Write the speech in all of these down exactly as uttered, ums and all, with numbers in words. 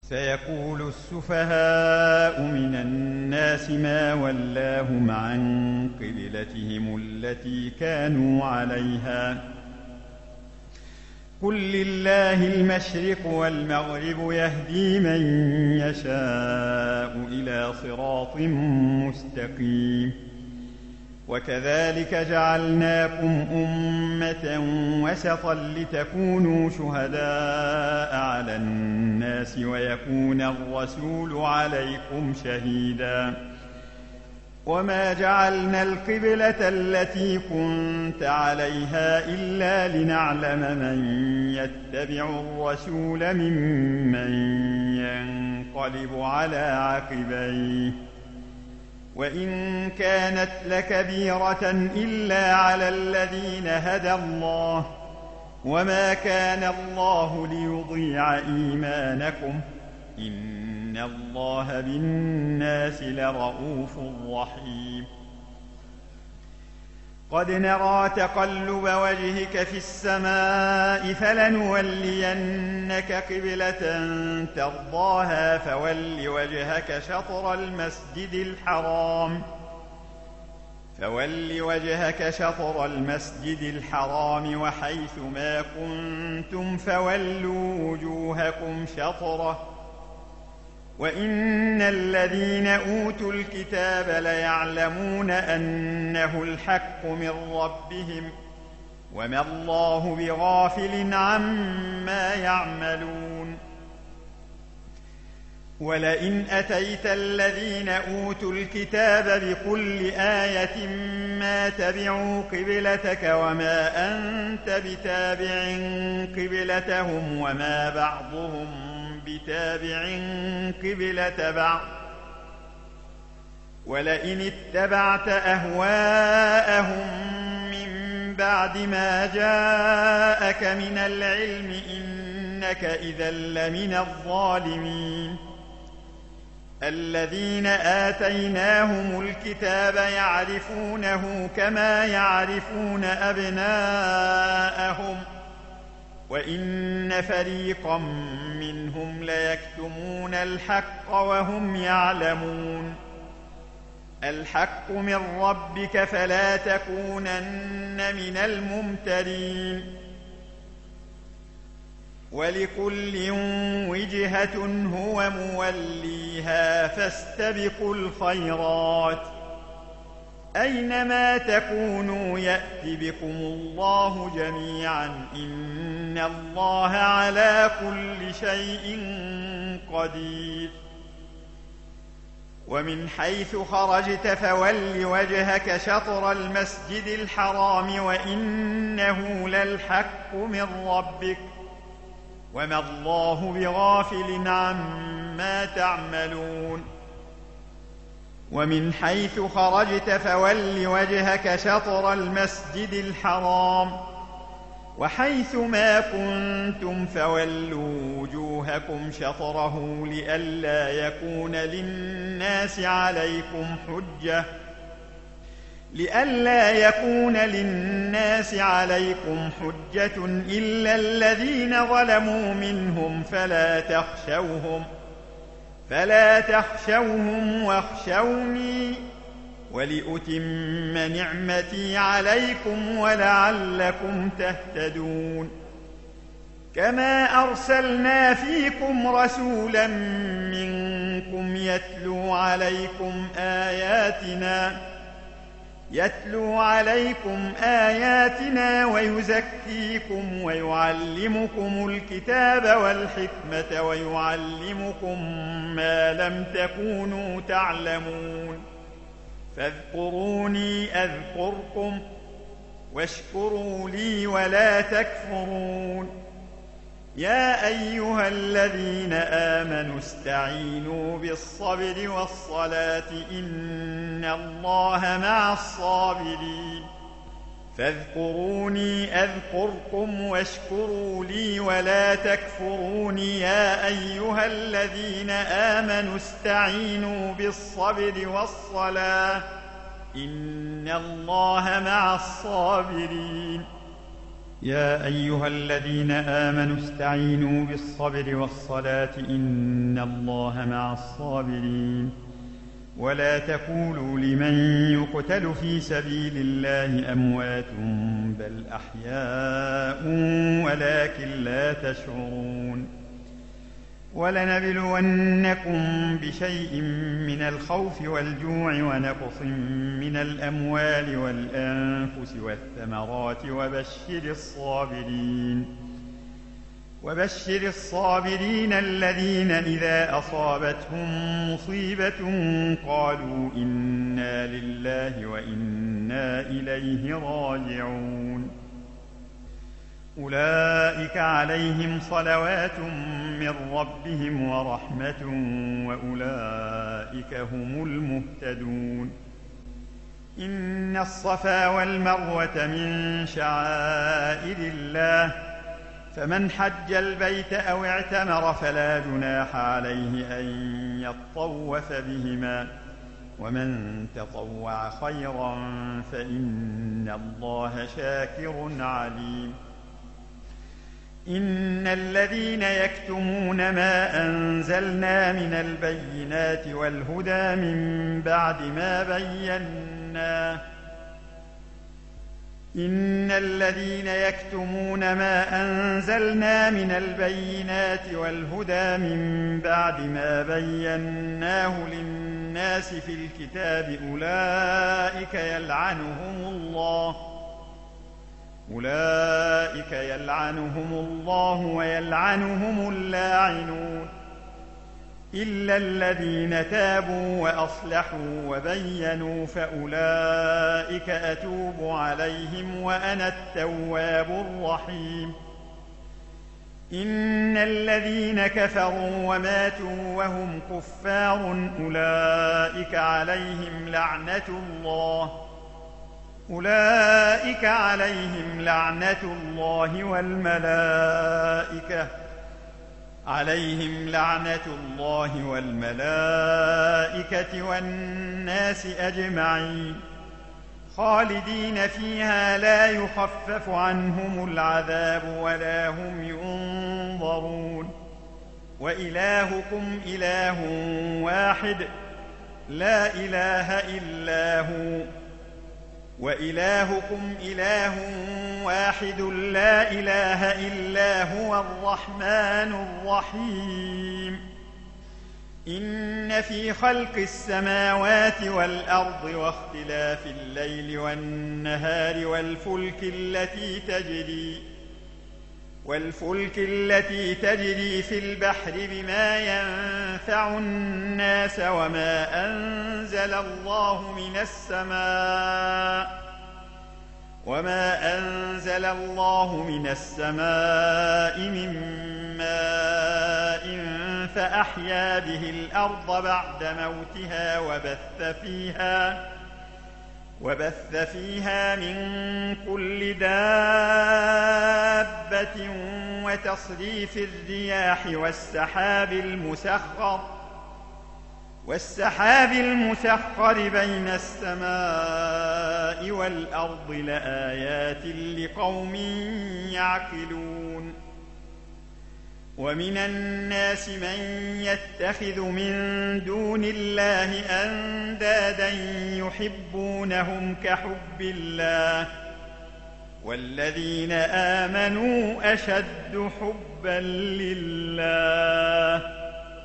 سيقول السفهاء من الناس ما ولاهم عن قبلتهم التي كانوا عليها قل لله المشرق والمغرب يهدي من يشاء إلى صراط مستقيم وكذلك جعلناكم أمة وسطا لتكونوا شهداء على الناس ويكون الرسول عليكم شهيدا وما جعلنا القبلة التي كنت عليها إلا لنعلم من يتبع الرسول ممن ينقلب على عقبيه وإن كانت لكبيرة إلا على الذين هدى الله وما كان الله ليضيع إيمانكم إن الله بالناس لرءوف رحيم قد نرى تقلب وجهك في السماء فلنولينك قبلة ترضاها فول وجهك شطر المسجد الحرام فول وجهك شطر المسجد الحرام وحيث ما كنتم فولوا وجوهكم شطره وإن الذين أوتوا الكتاب ليعلمون أنه الحق من ربهم وما الله بغافل عما يعملون ولئن أتيت الذين أوتوا الكتاب بكل آية ما تبعوا قبلتك وما أنت بتابع قبلتهم وما بعضهم بتابع قبلة بعض ولئن اتبعت أهواءهم من بعد ما جاءك من العلم إنك إذا لمن الظالمين الذين آتيناهم الكتاب يعرفونه كما يعرفون أبناءهم وإن فريقا منهم ليكتمون الحق وهم يعلمون الحق من ربك فلا تكونن من الممترين ولكل وجهة هو موليها فاستبقوا الخيرات أينما تكونوا يأت بكم الله جميعا إن الله على كل شيء قدير ومن حيث خرجت فول وجهك شطر المسجد الحرام وإنه للحق من ربك وما الله بغافل عما تعملون ومن حيث خرجت فول وجهك شطر المسجد الحرام وحيث ما كنتم فولوا وجوهكم شطره لئلا يكون للناس عليكم حجة لئلا يكون للناس عليكم حجة إلا الذين ظلموا منهم فلا تخشوهم فلا تخشوهم واخشوني ولأتم نعمتي عليكم ولعلكم تهتدون كما أرسلنا فيكم رسولا منكم يتلو عليكم آياتنا يتلو عليكم آياتنا ويزكيكم ويعلمكم الكتاب والحكمة ويعلمكم ما لم تكونوا تعلمون فاذكروني أذكركم واشكروا لي ولا تكفرون يا أيها الذين آمنوا استعينوا بالصبر والصلاة إن الله مع الصابرين فاذكروني أذكركم واشكروا لي ولا تكفرون يا أيها الذين آمنوا استعينوا بالصبر والصلاة إن الله مع الصابرين يا أيها الذين آمنوا استعينوا بالصبر والصلاة إن الله مع الصابرين ولا تقولوا لمن يقتل في سبيل الله أموات بل أحياء ولكن لا تشعرون ولنبلونكم بشيء من الخوف والجوع ونقص من الأموال والأنفس والثمرات وبشر الصابرين وبشر الصابرين الذين إذا أصابتهم مصيبة قالوا إنا لله وإنا إليه راجعون أولئك عليهم صلوات من ربهم ورحمة وأولئك هم المهتدون إن الصفا والمروة من شعائر الله فمن حج البيت أو اعتمر فلا جناح عليه أن يطوف بهما ومن تطوع خيرا فإن الله شاكر عليم إن الذين يكتمون ما أنزلنا من البينات والهدى من بعد ما بيناه إن الذين يكتمون ما أنزلنا من البينات والهدى من بعد ما بيناه للناس في الكتاب أولئك يلعنهم الله أولئك يلعنهم الله ويلعنهم اللاعنون إلا الذين تابوا وأصلحوا وبينوا فأولئك أتوب عليهم وأنا التواب الرحيم إن الذين كفروا وماتوا وهم كفار أولئك عليهم لعنة الله أولئك عليهم لعنة الله والملائكة عليهم لعنة الله والملائكة والناس أجمعين خالدين فيها لا يخفف عنهم العذاب ولا هم ينظرون وإلهكم إله واحد لا إله إلا هو وإلهكم إله واحد لا إله إلا هو الرحمن الرحيم إن في خلق السماوات والأرض واختلاف الليل والنهار والفلك التي تجري والفلك التي تجري في البحر بما ينفع الناس وما أنزل الله من السماء وما أنزل الله من السماء من ماء فأحيا به الأرض بعد موتها وبث فيها وبث فيها من كل دابة وتصريف الرياح والسحاب المسخر والسحاب المسخر بين السماء والأرض لآيات لقوم يعقلون ومن الناس من يتخذ من دون الله أندادا يحبونهم كحب الله والذين آمنوا أشد حبا لله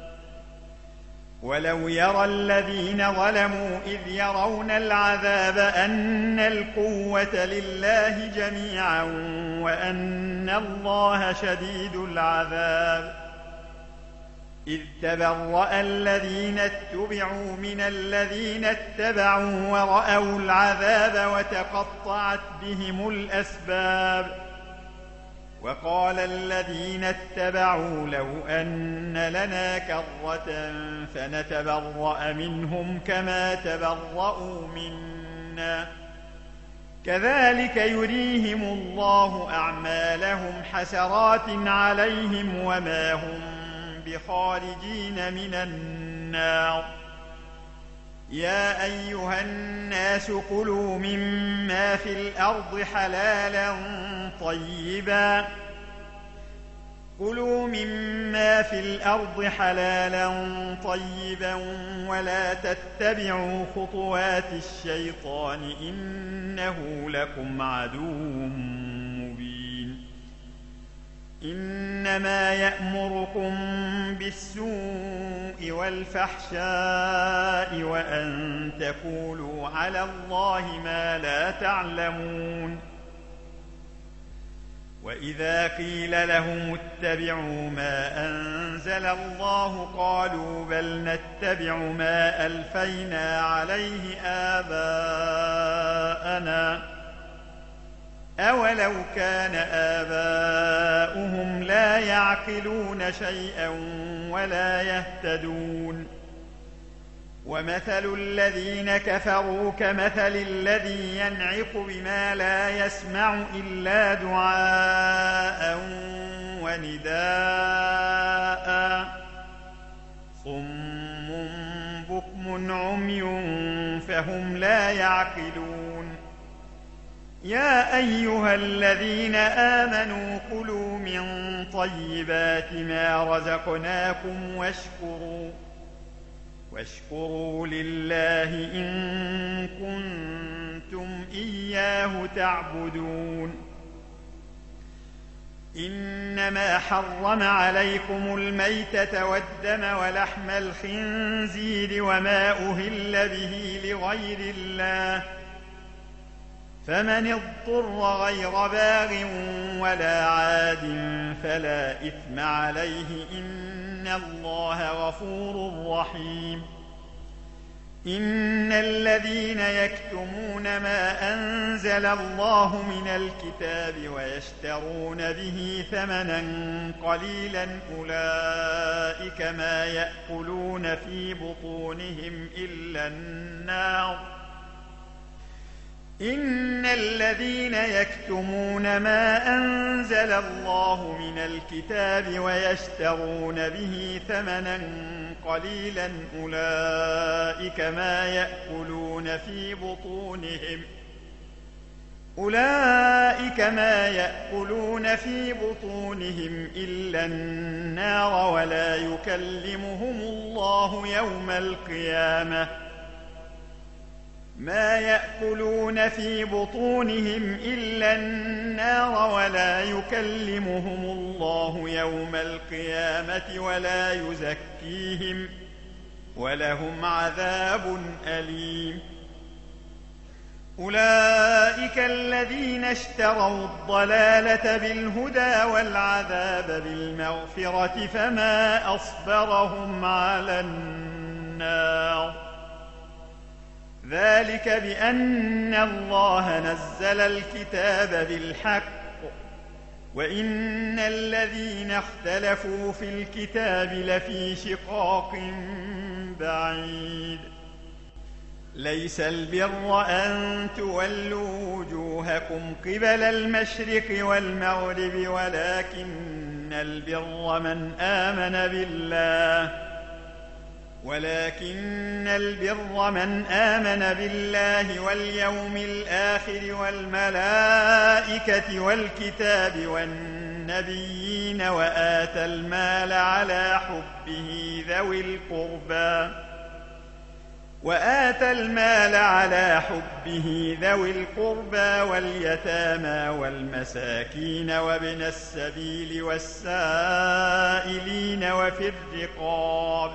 ولو يرى الذين ظلموا إذ يرون العذاب أن القوة لله جميعا وأن الله شديد العذاب إذ تبرأ الذين اتبعوا من الذين اتبعوا ورأوا العذاب وتقطعت بهم الأسباب وقال الذين اتبعوا لو أن لنا كرة فنتبرأ منهم كما تبرأوا منا كذلك يريهم الله أعمالهم حسرات عليهم وما هم بخارجين من النار يا أيها الناس كلوا مما في الأرض حلالا طيبا كلوا مما في الأرض حلالا طيبا ولا تتبعوا خطوات الشيطان إنه لكم عدو مبين إنما يأمركم بالسوء والفحشاء وأن تقولوا على الله ما لا تعلمون وإذا قيل لهم اتبعوا ما أنزل الله قالوا بل نتبع ما ألفينا عليه آباءنا أولو كان آباؤهم لا يعقلون شيئا ولا يهتدون ومثل الذين كفروا كمثل الذي ينعق بما لا يسمع إلا دعاء ونداء صم بكم عمي فهم لا يعقلون يا أيها الذين آمنوا كلوا من طيبات ما رزقناكم واشكروا واشكروا لله إن كنتم إياه تعبدون إنما حرم عليكم الميتة والدم ولحم الخنزير وما أهل به لغير الله فمن اضطر غير باغ ولا عاد فلا إثم عليه إن الله غفور رحيم إن الذين يكتمون ما أنزل الله من الكتاب ويشترون به ثمنا قليلا أولئك ما يأكلون في بطونهم إلا النار إن الذين يكتمون ما أنزل الله من الكتاب ويشترون به ثمنا قليلا أولئك ما يأكلون في بطونهم أولئك ما يأكلون في بطونهم إلا النار ولا يكلمهم الله يوم القيامة ما يأكلون في بطونهم إلا النار ولا يكلمهم الله يوم القيامة ولا يزكيهم ولهم عذاب أليم أولئك الذين اشتروا الضلالة بالهدى والعذاب بالمغفرة فما أصبرهم على النار ذلك بأن الله نزل الكتاب بالحق وإن الذين اختلفوا في الكتاب لفي شقاق بعيد ليس البر أن تولوا وجوهكم قبل المشرق والمغرب ولكن البر من آمن بالله ولكن البر من آمن بالله واليوم الآخر والملائكة والكتاب والنبيين وآتى المال على حبه ذوي القربى وآتى المال على حبه ذوي القربى واليتامى والمساكين وابن السبيل والسائلين وفي الرقاب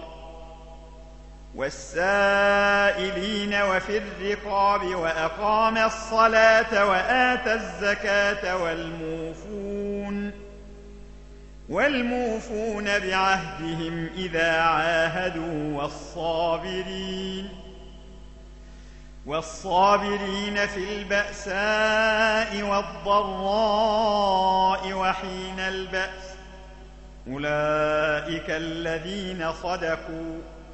والسائلين وفي الرقاب وأقام الصلاة وآتى الزكاة والموفون والموفون بعهدهم إذا عاهدوا والصابرين والصابرين في البأساء والضراء وحين البأس أولئك الذين صدقوا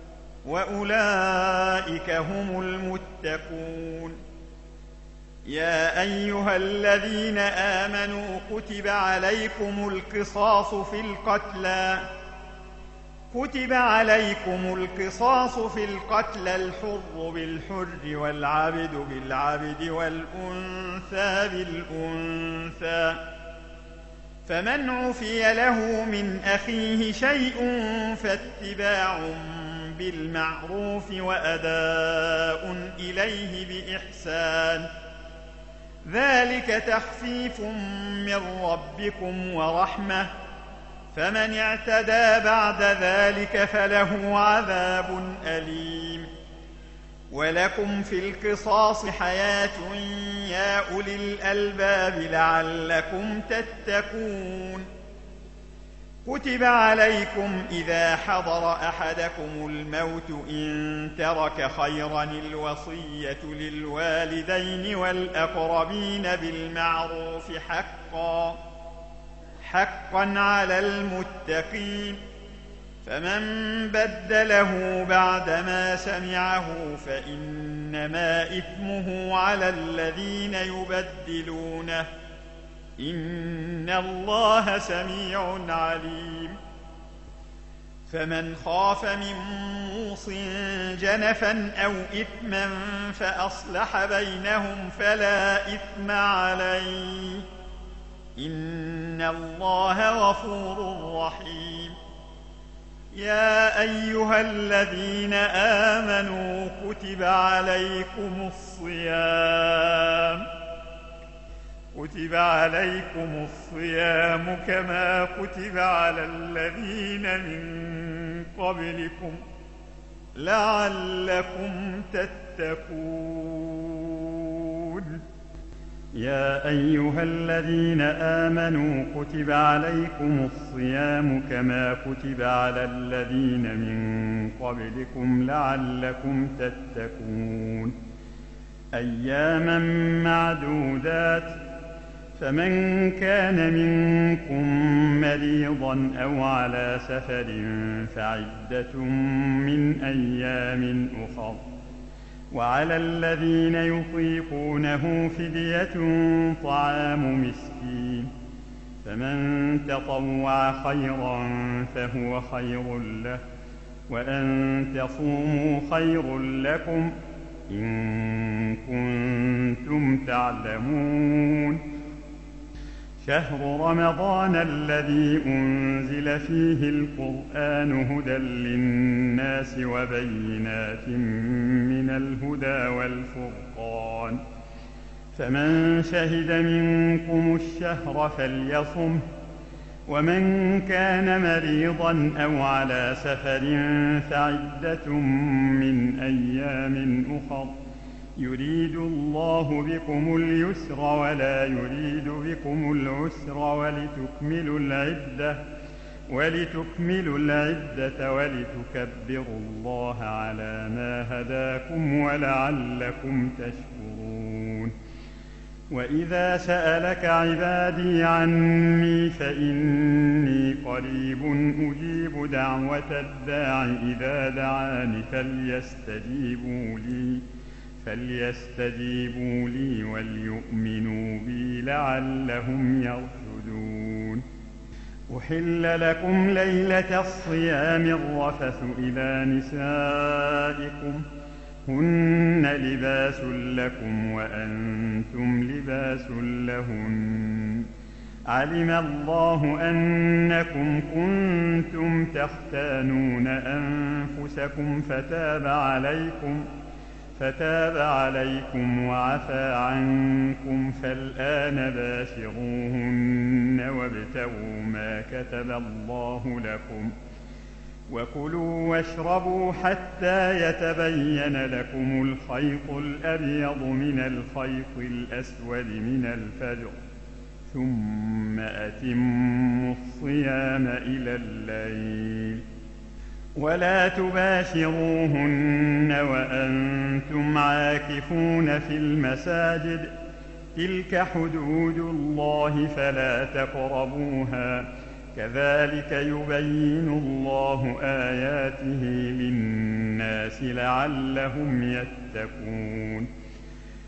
وأولئك هم المتقون يا أيها الذين آمنوا كتب عليكم القصاص في القتلى كتب عليكم القصاص في القتلى، الحر بالحر والعبد بالعبد والأنثى بالأنثى، فمن عفي له من أخيه شيء فاتباع بالمعروف وأداء إليه بإحسان، ذلك تخفيف من ربكم ورحمة، فمن اعتدى بعد ذلك فله عذاب أليم. ولكم في القصاص حياة يا أولي الألباب لعلكم تتقون. كتب عليكم إذا حضر أحدكم الموت إن ترك خيرا الوصية للوالدين والأقربين بالمعروف حقا حقا على المتقين، فمن بدله بعدما سمعه فإنما إثمه على الذين يبدلونه، إن الله سميع عليم. فمن خاف من موص جنفا أو إثما فأصلح بينهم فلا إثم عليه، إن الله غفور رحيم. يا أيها الذين آمنوا كتب عليكم الصيام كتب عليكم الصيام كما كتب على الذين من قبلكم لعلكم تتقون. يا أيها الذين آمنوا كتب عليكم الصيام كما كتب على الذين من قبلكم لعلكم تتقون. أياما معدودات، فمن كان منكم مريضا أو على سفر فعدة من أيام أخر، وعلى الذين يطيقونه فدية طعام مسكين، فمن تطوع خيرا فهو خير له، وأن تصوموا خير لكم إن كنتم تعلمون. شهر رمضان الذي أنزل فيه القرآن هدى للناس وبينات من الهدى والفرقان، فمن شهد منكم الشهر فليصمه، ومن كان مريضا أو على سفر فعدة من أيام أخر، يريد الله بكم اليسر ولا يريد بكم العسر ولتكملوا العدة ولتكملوا العدة ولتكبروا الله على ما هداكم ولعلكم تشكرون. وإذا سألك عبادي عني فإني قريب أجيب دعوة الداع إذا دعاني فليستجيبوا لي فليستجيبوا لي وليؤمنوا بي لعلهم يرشدون. أحل لكم ليلة الصيام الرفث إلى نسائكم هن لباس لكم وأنتم لباس لهن، علم الله أنكم كنتم تختانون أنفسكم فتاب عليكم فتاب عليكم وعفى عنكم، فالآن باشروهن وابتغوا ما كتب الله لكم، وكلوا واشربوا حتى يتبين لكم الخيط الأبيض من الخيط الأسود من الفجر، ثم أتموا الصيام إلى الليل. ولا تباشروهن وأنتم عاكفون في المساجد، تلك حدود الله فلا تقربوها، كذلك يبين الله آياته للناس لعلهم يتقون.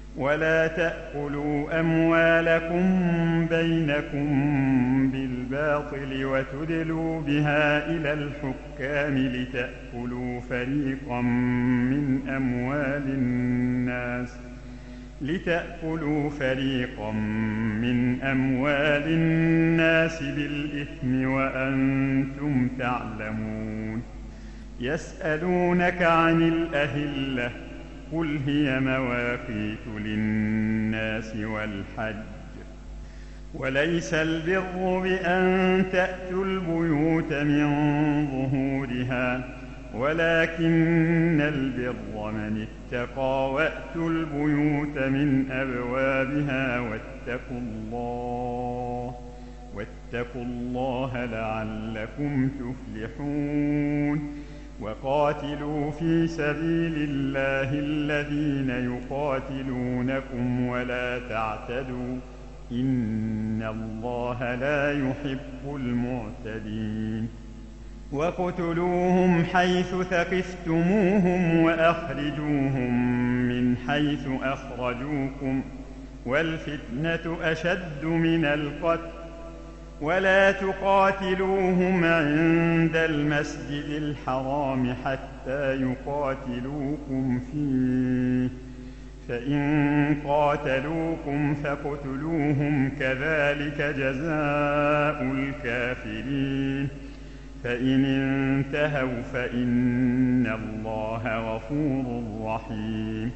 ولا تأكلوا أموالكم بينكم بالباطل وتدلوا بها إلى الحكام لتأكلوا فريقا من أموال الناس لتأكلوا فريقا من أموال الناس بالإثم وأنتم تعلمون. يسألونك عن الأهلة قل هي مواقيت للناس والحج وليس البر بأن تأتوا البيوت من ظهورها ولكن البر من اتقى وأتوا البيوت من أبوابها واتقوا الله واتقوا الله لعلكم تفلحون. وقاتلوا في سبيل الله الذين يقاتلونكم ولا تعتدوا إن الله لا يحب المعتدين. وقتلوهم حيث ثقفتموهم وأخرجوهم من حيث أخرجوكم والفتنة أشد من القتل ولا تقاتلوهم عند المسجد الحرام حتى يقاتلوكم فيه فإن قاتلوكم فاقتلوهم كذلك جزاء الكافرين. فإن انتهوا فإن الله غفور رحيم.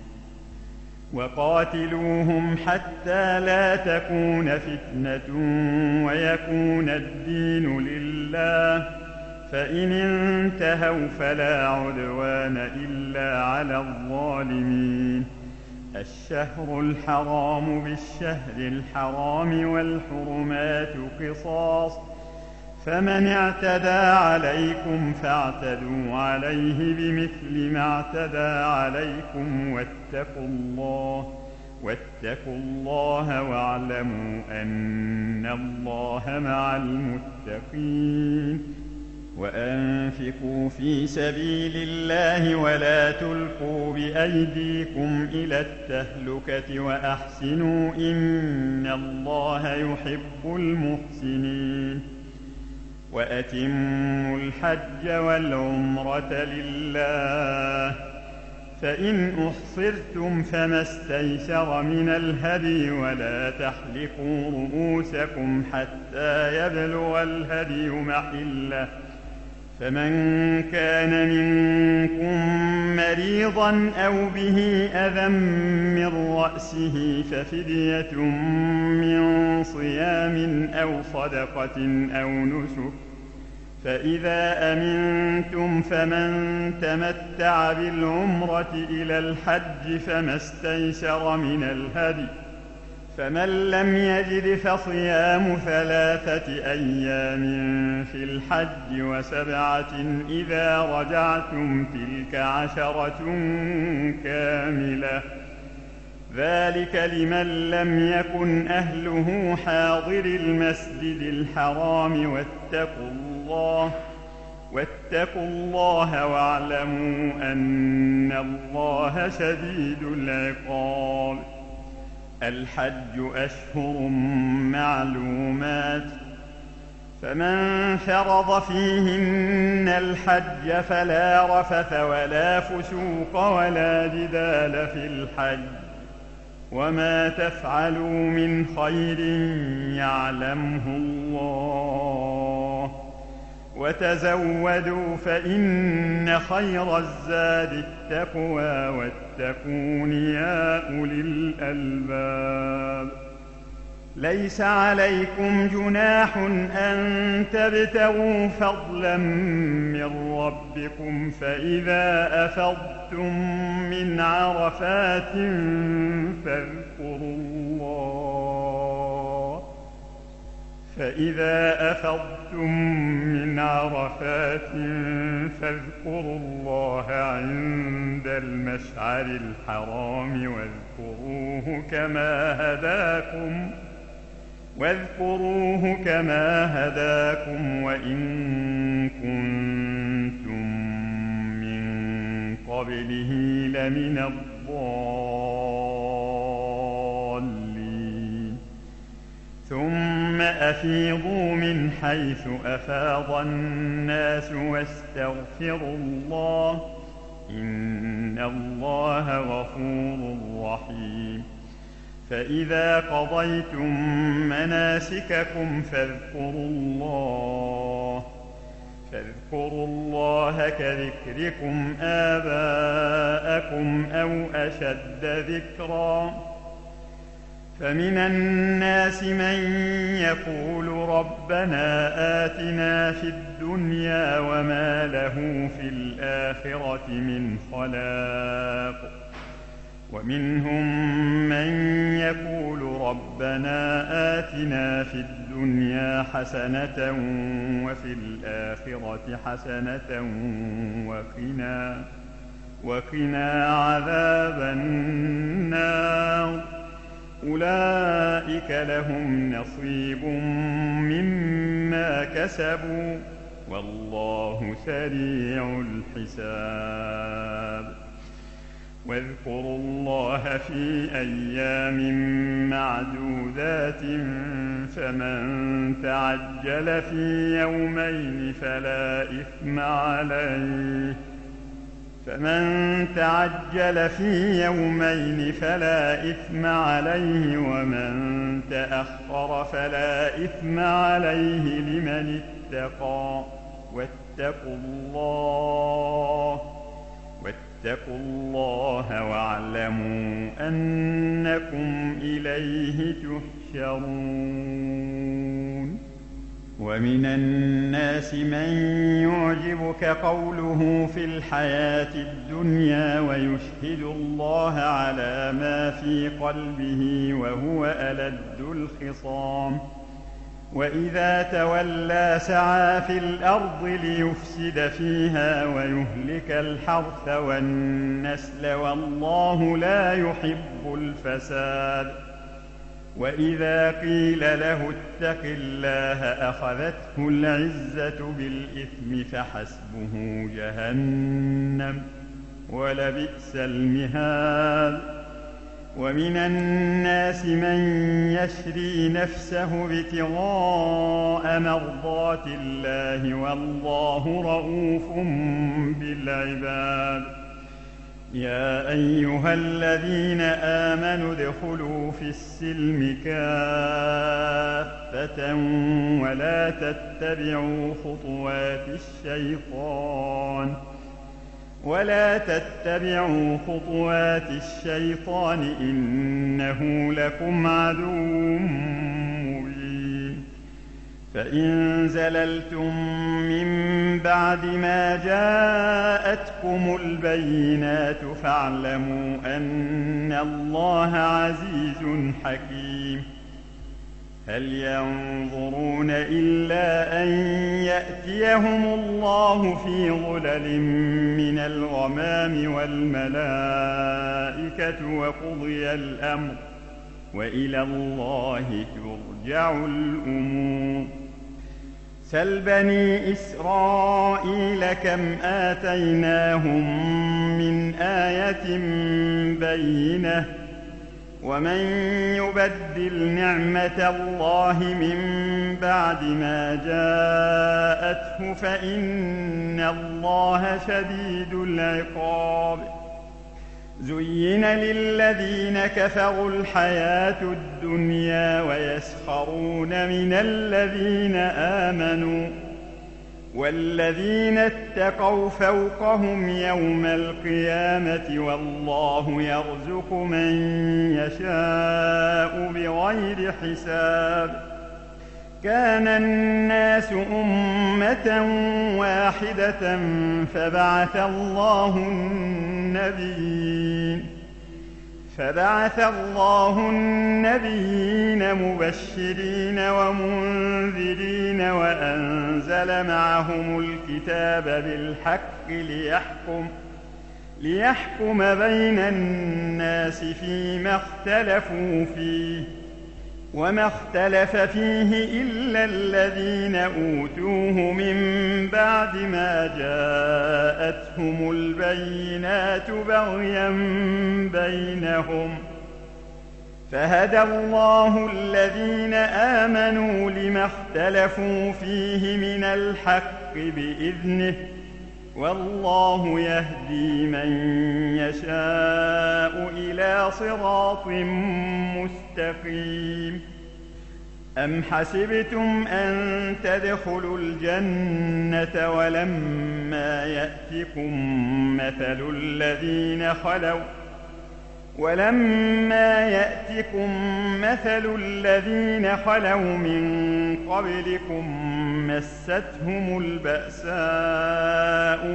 وقاتلوهم حتى لا تكون فتنة ويكون الدين لله فإن انتهوا فلا عدوان إلا على الظالمين. الشهر الحرام بالشهر الحرام والحرمات قصاص فمن اعتدى عليكم فاعتدوا عليه بمثل ما اعتدى عليكم واتقوا الله واتقوا الله واعلموا أن الله مع المتقين. وأنفقوا في سبيل الله ولا تلقوا بأيديكم إلى التهلكة وأحسنوا إن الله يحب المحسنين. وأتموا الحج والعمرة لله فإن أحصرتم فما استيسر من الهدي ولا تحلقوا رؤوسكم حتى يبلغ الهدي محله فمن كان منكم مريضا أو به أذى من رأسه ففدية من صيام أو صدقة أو نسك فإذا أمنتم فمن تمتع بالعمرة إلى الحج فما استيسر من الهدي فمن لم يجد فصيام ثلاثة أيام في الحج وسبعة إذا رجعتم تلك عشرة كاملة ذلك لمن لم يكن أهله حاضر المسجد الحرام واتقوا الله واتقوا الله واعلموا أن الله شديد العقاب. الحج أشهر معلومات فمن فرض فيهن الحج فلا رفث ولا فسوق ولا جدال في الحج وما تفعلوا من خير يعلمه الله وتزودوا فإن خير الزاد التقوى واتقون يا أولي الألباب. ليس عليكم جناح أن تبتغوا فضلا من ربكم فإذا أفضتم من عرفات فاذكروا الله فإذا أفضتم من عرفات فاذكروا الله عند المشعر الحرام واذكروه كما هداكم واذكروه كما هداكم وإن كنتم من قبله لمن الضالين. أفيضوا من حيث أفاض الناس واستغفروا الله إن الله غفور رحيم فإذا قضيتم مناسككم فاذكروا الله فاذكروا الله كذكركم آباءكم أو أشد ذكرا فمن الناس من يقول ربنا آتنا في الدنيا وما له في الآخرة من خلاق ومنهم من يقول ربنا آتنا في الدنيا حسنة وفي الآخرة حسنة وقنا وقنا عذاب النار أولئك لهم نصيب مما كسبوا والله سريع الحساب واذكروا الله في أيام معدودات فمن تعجل في يومين فلا إثم عليه فمن تعجل في يومين فلا إثم عليه ومن تأخر فلا إثم عليه لمن اتقى واتقوا الله واتقوا الله واعلموا أنكم إليه تحشرون ومن الناس من يعجبك قوله في الحياة الدنيا ويشهد الله على ما في قلبه وهو ألد الخصام وإذا تولى سعى في الأرض ليفسد فيها ويهلك الحرث والنسل والله لا يحب الفساد وإذا قيل له اتق الله أخذته العزة بالإثم فحسبه جهنم ولبئس المهاد ومن الناس من يشري نفسه ابتغاء مرضات الله والله رؤوف بالعباد يا أيها الذين آمنوا ادخلوا في السلم كافة ولا تتبعوا خطوات الشيطان ولا تتبعوا خطوات الشيطان إنه لكم عدو مبين فإن زللتم من بعد ما جاءتكم البينات فاعلموا أن الله عزيز حكيم هل ينظرون إلا أن يأتيهم الله في ظلل من الغمام والملائكة وقضي الأمر وإلى الله ترجع الأمور سل بني إسرائيل كم آتيناهم من آية بينة ومن يبدل نعمة الله من بعد ما جاءته فإن الله شديد العقاب زين للذين كفروا الحياة الدنيا ويسخرون من الذين آمنوا والذين اتقوا فوقهم يوم القيامة والله يرزق من يشاء بغير حساب كان الناس أمة واحدة فبعث الله النبيين فبعث الله النبيين مبشرين ومنذرين وأنزل معهم الكتاب بالحق ليحكم ليحكم بين الناس فيما اختلفوا فيه وما اختلف فيه إلا الذين أوتوه من بعد ما جاءتهم البينات بغيا بينهم فهدى الله الذين آمنوا لما اختلفوا فيه من الحق بإذنه والله يهدي من يشاء إلى صراط مستقيم. أم حسبتم أن تدخلوا الجنة ولما يأتكم مثل الذين خلوا ولما يأتكم مثل الذين خلوا من قبلكم مستهم البأساء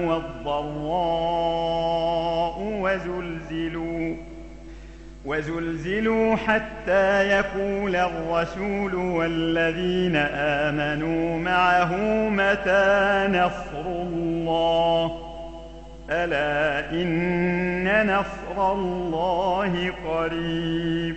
والضراء وزلزلوا وزلزلوا حتى يقول الرسول والذين آمنوا معه متى نصر الله ألا إن نصر الله قريب.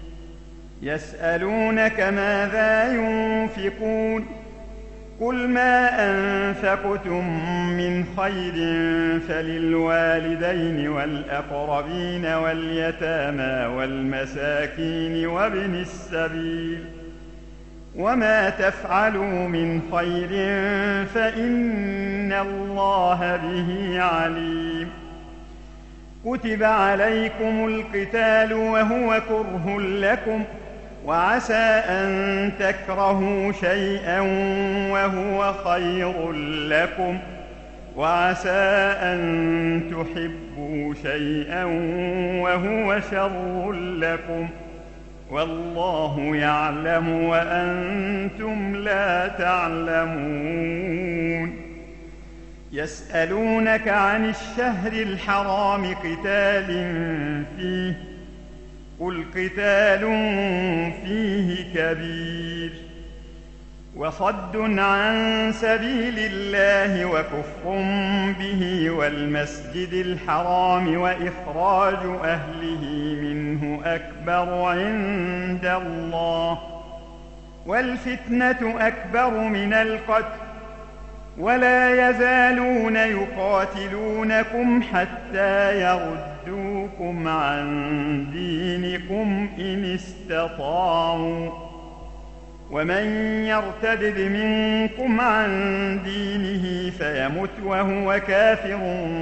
يسألونك ماذا ينفقون قل ما أنفقتم من خير فللوالدين والأقربين واليتامى والمساكين وابن السبيل وما تفعلوا من خير فإن الله به عليم. كتب عليكم القتال وهو كره لكم وعسى أن تكرهوا شيئا وهو خير لكم وعسى أن تحبوا شيئا وهو شر لكم والله يعلم وأنتم لا تعلمون. يسألونك عن الشهر الحرام قتال فيه قل قتال فيه كبير وصد عن سبيل الله وكفر به والمسجد الحرام وإخراج أهله منه أكبر عند الله والفتنة أكبر من القتل ولا يزالون يقاتلونكم حتى يردوكم عن دينكم إن استطاعوا ومن يرتد منكم عن دينه فيمت وهو كافر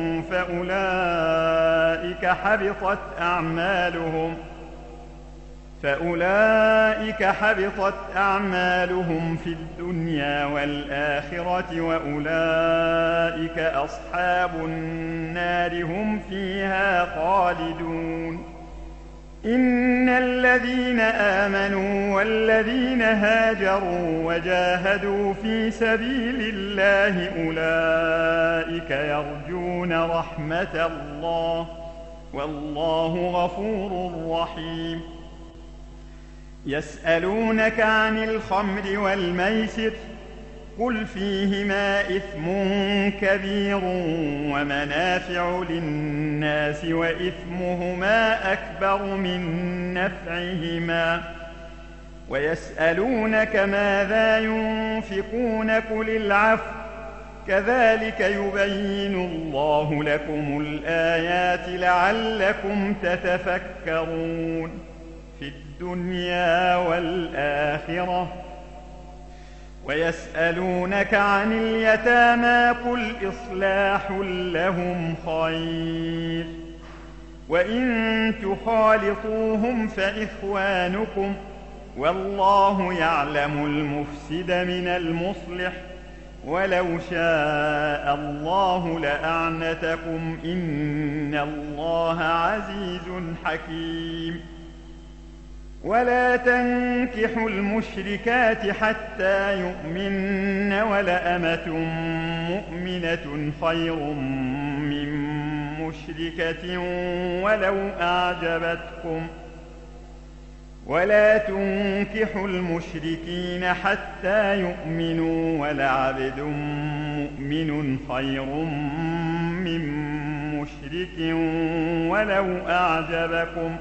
فأولئك حبطت أعمالهم فأولئك حبطت أعمالهم في الدنيا والآخرة وأولئك أصحاب النار هم فيها خالدون. إن الذين آمنوا والذين هاجروا وجاهدوا في سبيل الله أولئك يرجون رحمة الله والله غفور رحيم. يسألونك عن الخمر والميسر قل فيهما إثم كبير ومنافع للناس وإثمهما أكبر من نفعهما ويسألونك ماذا ينفقون قل العفو كذلك يبين الله لكم الآيات لعلكم تتفكرون في الدنيا والآخرة. ويسألونك عن اليتامى قل إصلاح لهم خير وإن تخالطوهم فإخوانكم والله يعلم المفسد من المصلح ولو شاء الله لأعنتكم إن الله عزيز حكيم. ولا تنكحوا المشركات حتى يؤمن ولأمة مؤمنة خير من مشركة ولو أعجبتكم ولا تنكحوا المشركين حتى يؤمنوا ولعبد مؤمن خير من مشرك ولو أعجبكم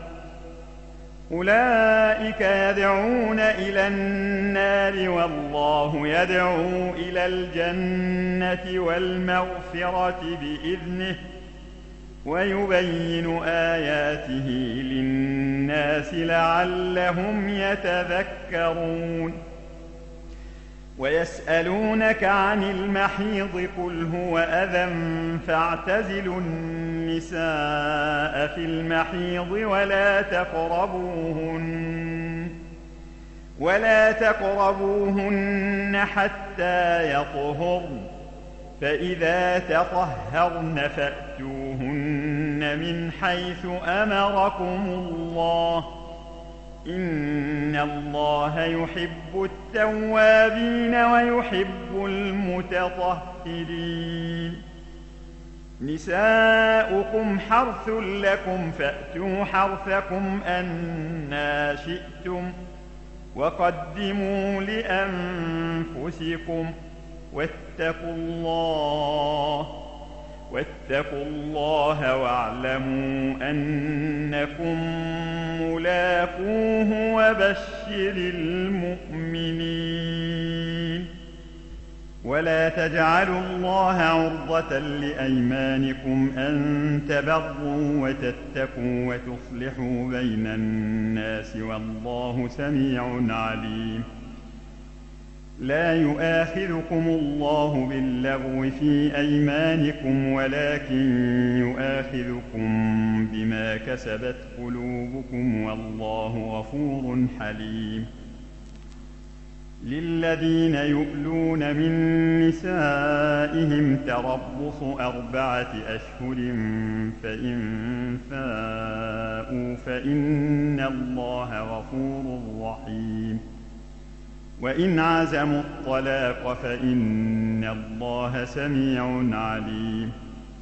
أولئك يدعون إلى النار والله يدعو إلى الجنة والمغفرة بإذنه ويبين آياته للناس لعلهم يتذكرون ويسألونك عن المحيض قل هو أذى فاعتزلوا النساء في المحيض ولا تقربوهن ولا تقربوهن حتى يطهرن فإذا تطهرن فأتوهن من حيث أمركم الله إن الله يحب التوابين ويحب المتطهرين نساؤكم حرث لكم فأتوا حرثكم أنى شئتم وقدموا لأنفسكم واتقوا الله واتقوا الله واعلموا أنكم ملاقوه وبشر المؤمنين ولا تجعلوا الله عرضة لأيمانكم أن تبروا وتتقوا وتصلحوا بين الناس والله سميع عليم لا يؤاخذكم الله باللغو في أيمانكم ولكن يؤاخذكم بما كسبت قلوبكم والله غفور حليم للذين يؤلون من نسائهم تربص أربعة أشهر فإن فاءوا فإن الله غفور رحيم وإن عزموا الطلاق فإن الله سميع عليم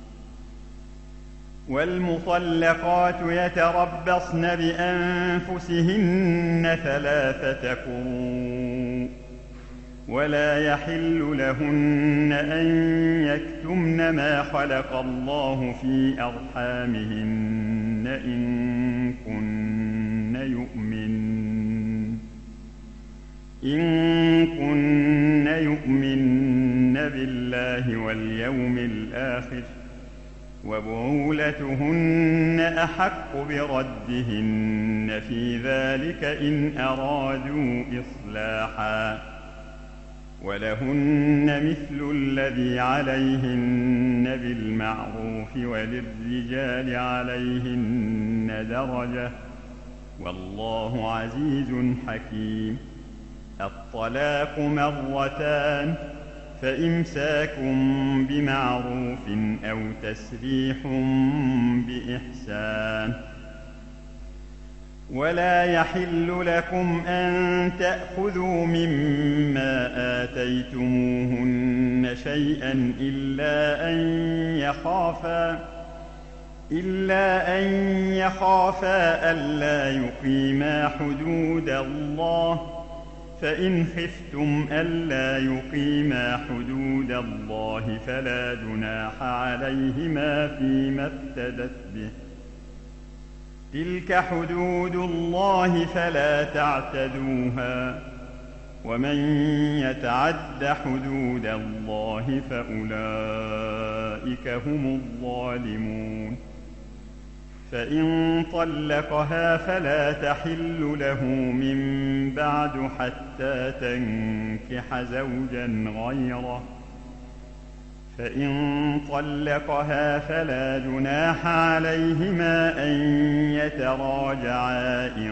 والمطلقات يتربصن بأنفسهن ثلاثة قروء ولا يحل لهن أن يكتمن ما خلق الله في أرحامهن إن كن يؤمن إن كن يؤمن بالله واليوم الآخر وبعولتهن أحق بردهن في ذلك إن أرادوا إصلاحا ولهن مثل الذي عليهن بالمعروف وللرجال عليهن درجة والله عزيز حكيم الطلاق مرتان فإمساك بمعروف أو تسريح بإحسان ولا يحل لكم أن تأخذوا مما آتيتموهن شيئا إلا أن يخافا إلا أن يخافا ألا يقيما حدود الله فإن خفتم ألا يقيما حدود الله فلا جناح عليهما فيما افتدت به تلك حدود الله فلا تعتدوها ومن يتعد حدود الله فأولئك هم الظالمون فإن طلقها فلا تحل له من بعد حتى تنكح زوجا غيره فإن طلقها فلا جناح عليهما أن يتراجعا إن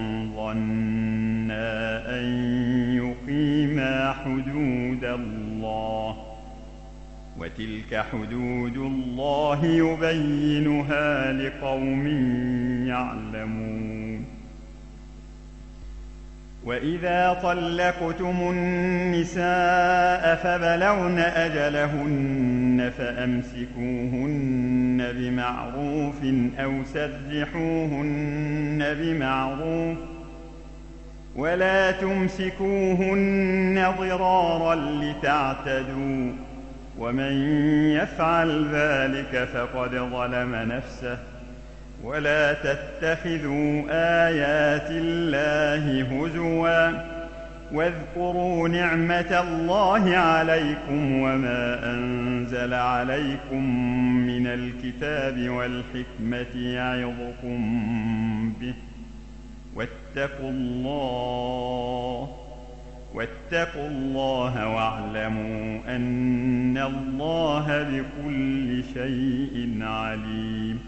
ظنا أن يقيما حدود الله وتلك حدود الله يبينها لقوم يعلمون وإذا طلقتم النساء فبلغن أجلهن فأمسكوهن بمعروف أو سرحوهن بمعروف ولا تمسكوهن ضرارا لتعتدوا ومن يفعل ذلك فقد ظلم نفسه ولا تتخذوا آيات الله هزوا واذكروا نعمة الله عليكم وما أنزل عليكم من الكتاب والحكمة يعظكم به واتقوا الله واتقوا الله واعلموا أن الله بكل شيء عليم.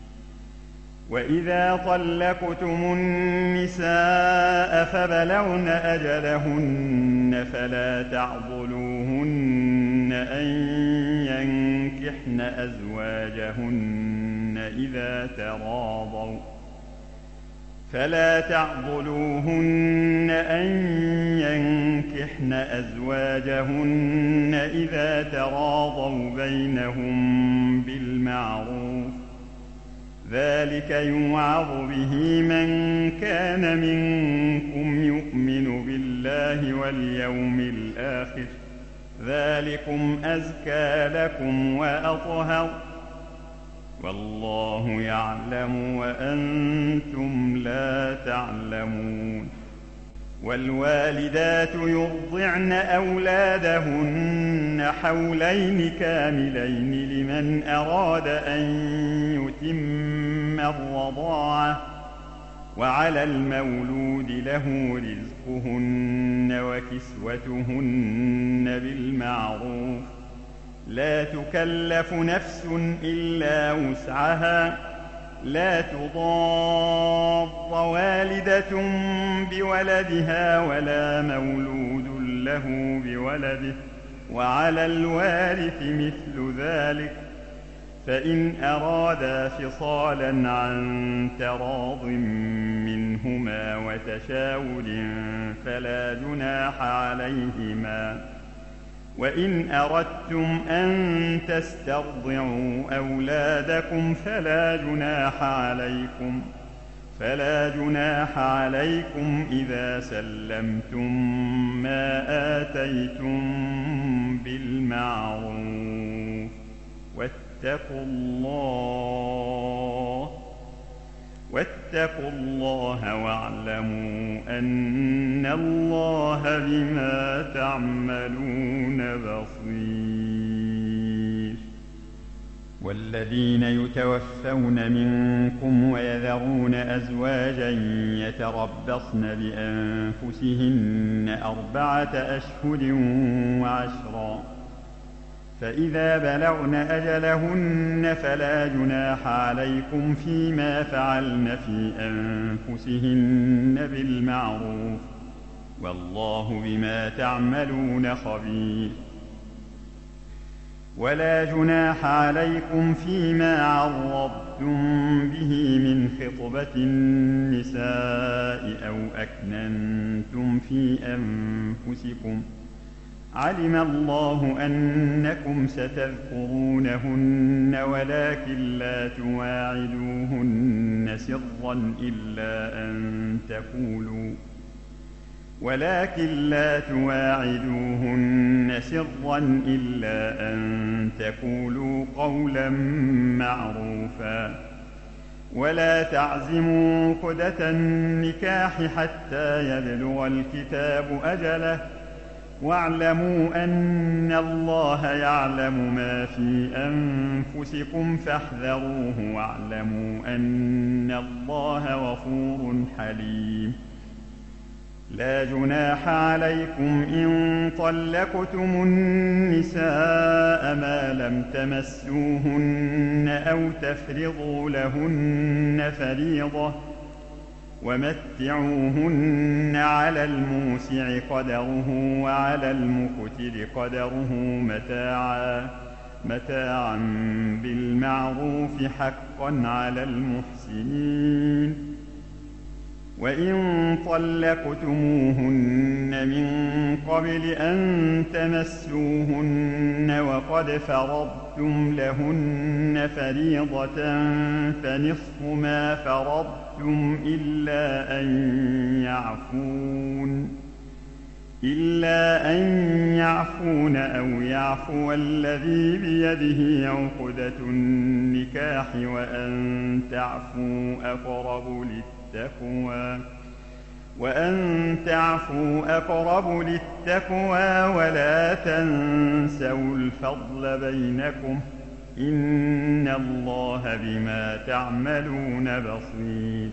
وإذا طلقتم النساء فبلغن أجلهن فلا تعضلوهن أن ينكحن أزواجهن إذا تراضوا فلا تعضلوهن أن ينكحن أزواجهن إذا تراضوا بينهم بالمعروف ذلك يوعظ به من كان منكم يؤمن بالله واليوم الآخر ذلكم أزكى لكم وأطهر والله يعلم وأنتم لا تعلمون. والوالدات يرضعن أولادهن حولين كاملين لمن أراد أن يتم الرضاعة وعلى المولود له رزقهن وكسوتهن بالمعروف لا تكلف نفس إلا وسعها لا تضار والدة بولدها ولا مولود له بولده وعلى الوارث مثل ذلك فإن أرادا فصالا عن تراض منهما وتشاور فلا جناح عليهما. وإن أردتم أن تسترضعوا أولادكم فلا جناح عليكم فلا جناح عليكم إذا سلمتم ما آتيتم بالمعروف واتقوا الله واتقوا الله واعلموا أن الله بما تعملون بصير. والذين يتوفون منكم ويذرون أزواجا يتربصن بأنفسهن أربعة أشهر وعشرا فإذا بلغن أجلهن فلا جناح عليكم فيما فعلن في أنفسهن بالمعروف والله بما تعملون خبير. ولا جناح عليكم فيما عرضتم به من خطبة النساء أو أكننتم في أنفسكم علم الله أنكم ستذكرونهن ولكن لا تواعدوهن سرا إلا أن تقولوا ولكن لا تواعدوهن سرا إلا أن تقولوا قولا معروفا ولا تعزموا عقدة النكاح حتى يبلغ الكتاب أجله واعلموا أن الله يعلم ما في أنفسكم فاحذروه واعلموا أن الله غفور حليم. لا جناح عليكم إن طلقتم النساء ما لم تمسوهن أو تفرضوا لهن فريضة ومتعوهن على الموسع قدره وعلى المقتر قدره متاعا متاعا بالمعروف حقا على المحسنين. وإن طلقتموهن من قبل أن تمسوهن وقد فرضتم لهن فريضة فنصف ما فرضتم إلا أن يعفون إلا أن يعفون أو يعفو الذي بيده عقدة النكاح وأن تعفوا أقرب للتقوى وأن تعفوا أقرب للتقوى ولا تنسوا الفضل بينكم إن الله بما تعملون بصير.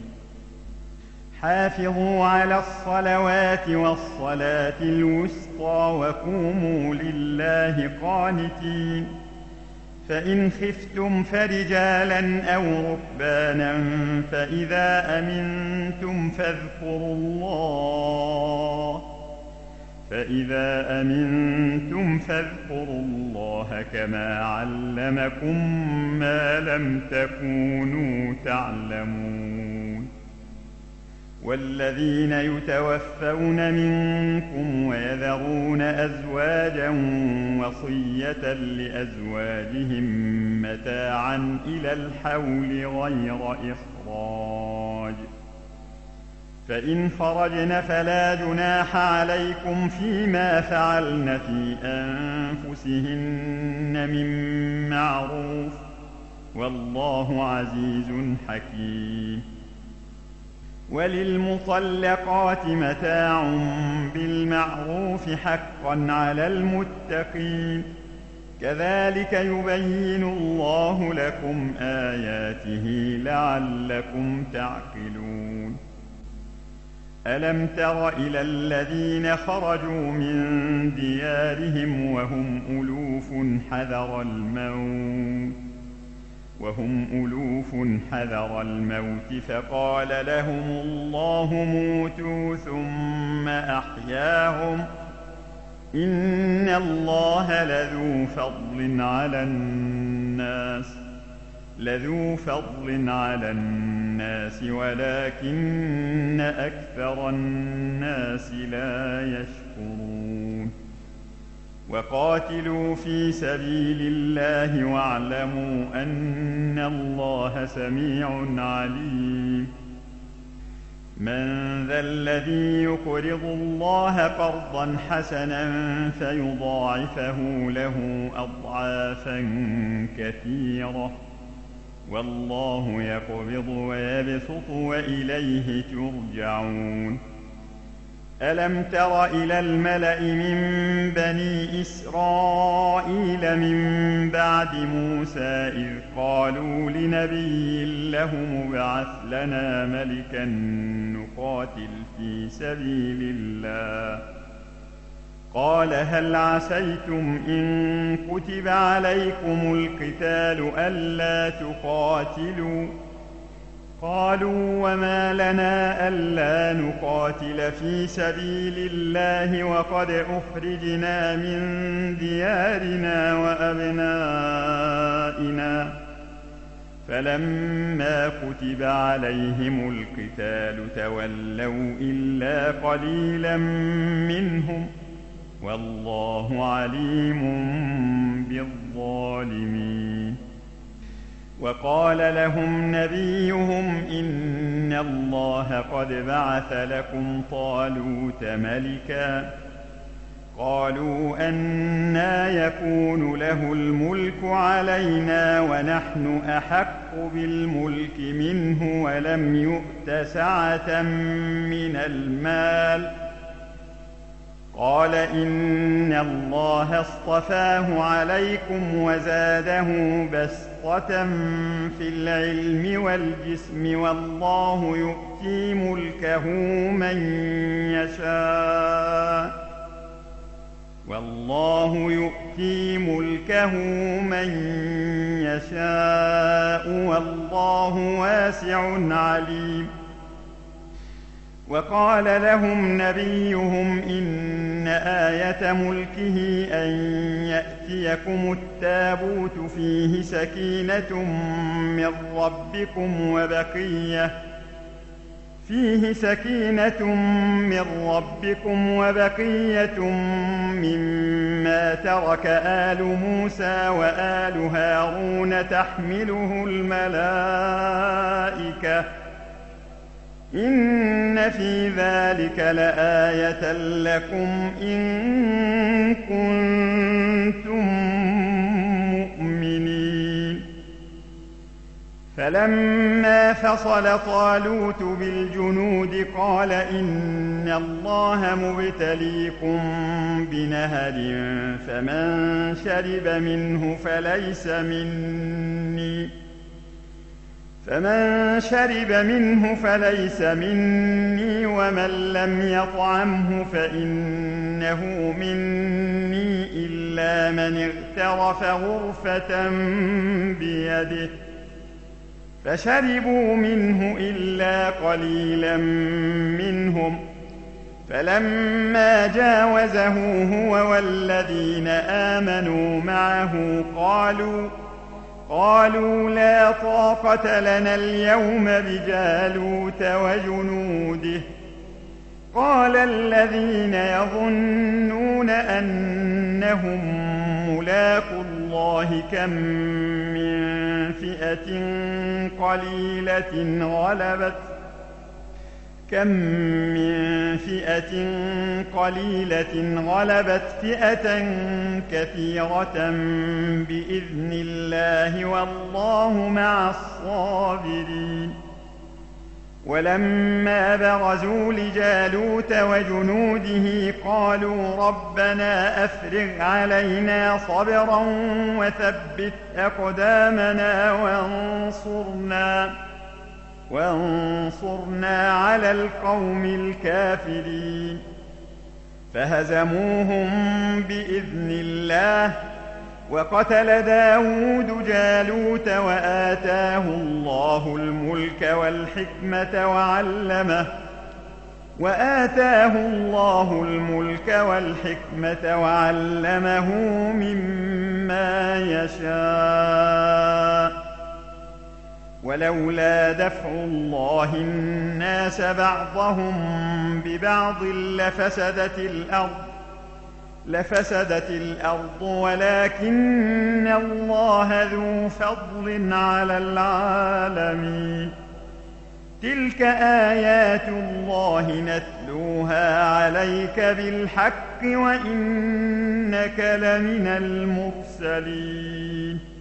حافظوا على الصلوات والصلاة الوسطى وقوموا لله قانتين. فإن خفتم فرجالا أو ركبانا فإذا أمنتم فاذكروا الله فإذا أمنتم فاذكروا الله كما علمكم ما لم تكونوا تعلمون. والذين يتوفون منكم ويذرون أزواجا وصية لأزواجهم متاعا إلى الحول غير إخراج فإن خرجن فلا جناح عليكم فيما فعلن في أنفسهن من معروف والله عزيز حكيم. وللمطلقات متاع بالمعروف حقا على المتقين كذلك يبين الله لكم آياته لعلكم تعقلون. ألم تر إلى الذين خرجوا من ديارهم وهم ألوف حذر الموت وهم ألوف حذر الموت فقال لهم الله موتوا ثم أحياهم إن الله لذو فضل على الناس لذو فضل على الناس ولكن أكثر الناس لا يشكرون. وقاتلوا في سبيل الله واعلموا أن الله سميع عليم. من ذا الذي يقرض الله قرضا حسنا فيضاعفه له أضعافا كثيرة والله يقبض ويبسط وإليه ترجعون. ألم تر إلى الملأ من بني إسرائيل من بعد موسى إذ قالوا لنبي له ابعث لنا ملكا نقاتل في سبيل الله قال هل عسيتم إن كتب عليكم القتال ألا تقاتلوا قالوا وما لنا ألا نقاتل في سبيل الله وقد أخرجنا من ديارنا وأبنائنا فلما كتب عليهم القتال تولوا إلا قليلا منهم والله عليم بالظالمين. وقال لهم نبيهم إن الله قد بعث لكم طالوت ملكا قالوا أنى يكون له الملك علينا ونحن أحق بالملك منه ولم يؤت سعة من المال قال إن الله اصطفاه عليكم وزاده بسطة في العلم والجسم والله يؤتي ملكه من يشاء والله يؤتي ملكه من يشاء والله واسع عليم. وقال لهم نبيهم إن آية ملكه أن يأتيكم التابوت فيه سكينة من ربكم وبقية فيه سكينة من ربكم وبقية مما ترك آل موسى وآل هارون تحمله الملائكة إن في ذلك لآية لكم إن كنتم مؤمنين. فلما فصل طالوت بالجنود قال إن الله مبتليكم بنهر فمن شرب منه فليس مني فمن شرب منه فليس مني ومن لم يطعمه فإنه مني إلا من اغترف غرفة بيده فشربوا منه إلا قليلا منهم فلما جاوزه هو والذين آمنوا معه قالوا قالوا لا طاقة لنا اليوم بجالوت وجنوده قال الذين يظنون أنهم ملاقو الله كم من فئة قليلة غلبت كم من فئة قليلة غلبت فئة كثيرة بإذن الله والله مع الصابرين ولما برزوا لجالوت وجنوده قالوا ربنا أفرغ علينا صبرا وثبت أقدامنا وانصرنا وانصرنا على القوم الكافرين فهزموهم بإذن الله وقتل داود جالوت وآتاه الله الملك والحكمة وعلمه وآتاه الله الملك والحكمة وعلمه مما يشاء ولولا دفع الله الناس بعضهم ببعض لفسدت الأرض لفسدت الأرض ولكن الله ذو فضل على العالمين تلك آيات الله نتلوها عليك بالحق وإنك لمن المرسلين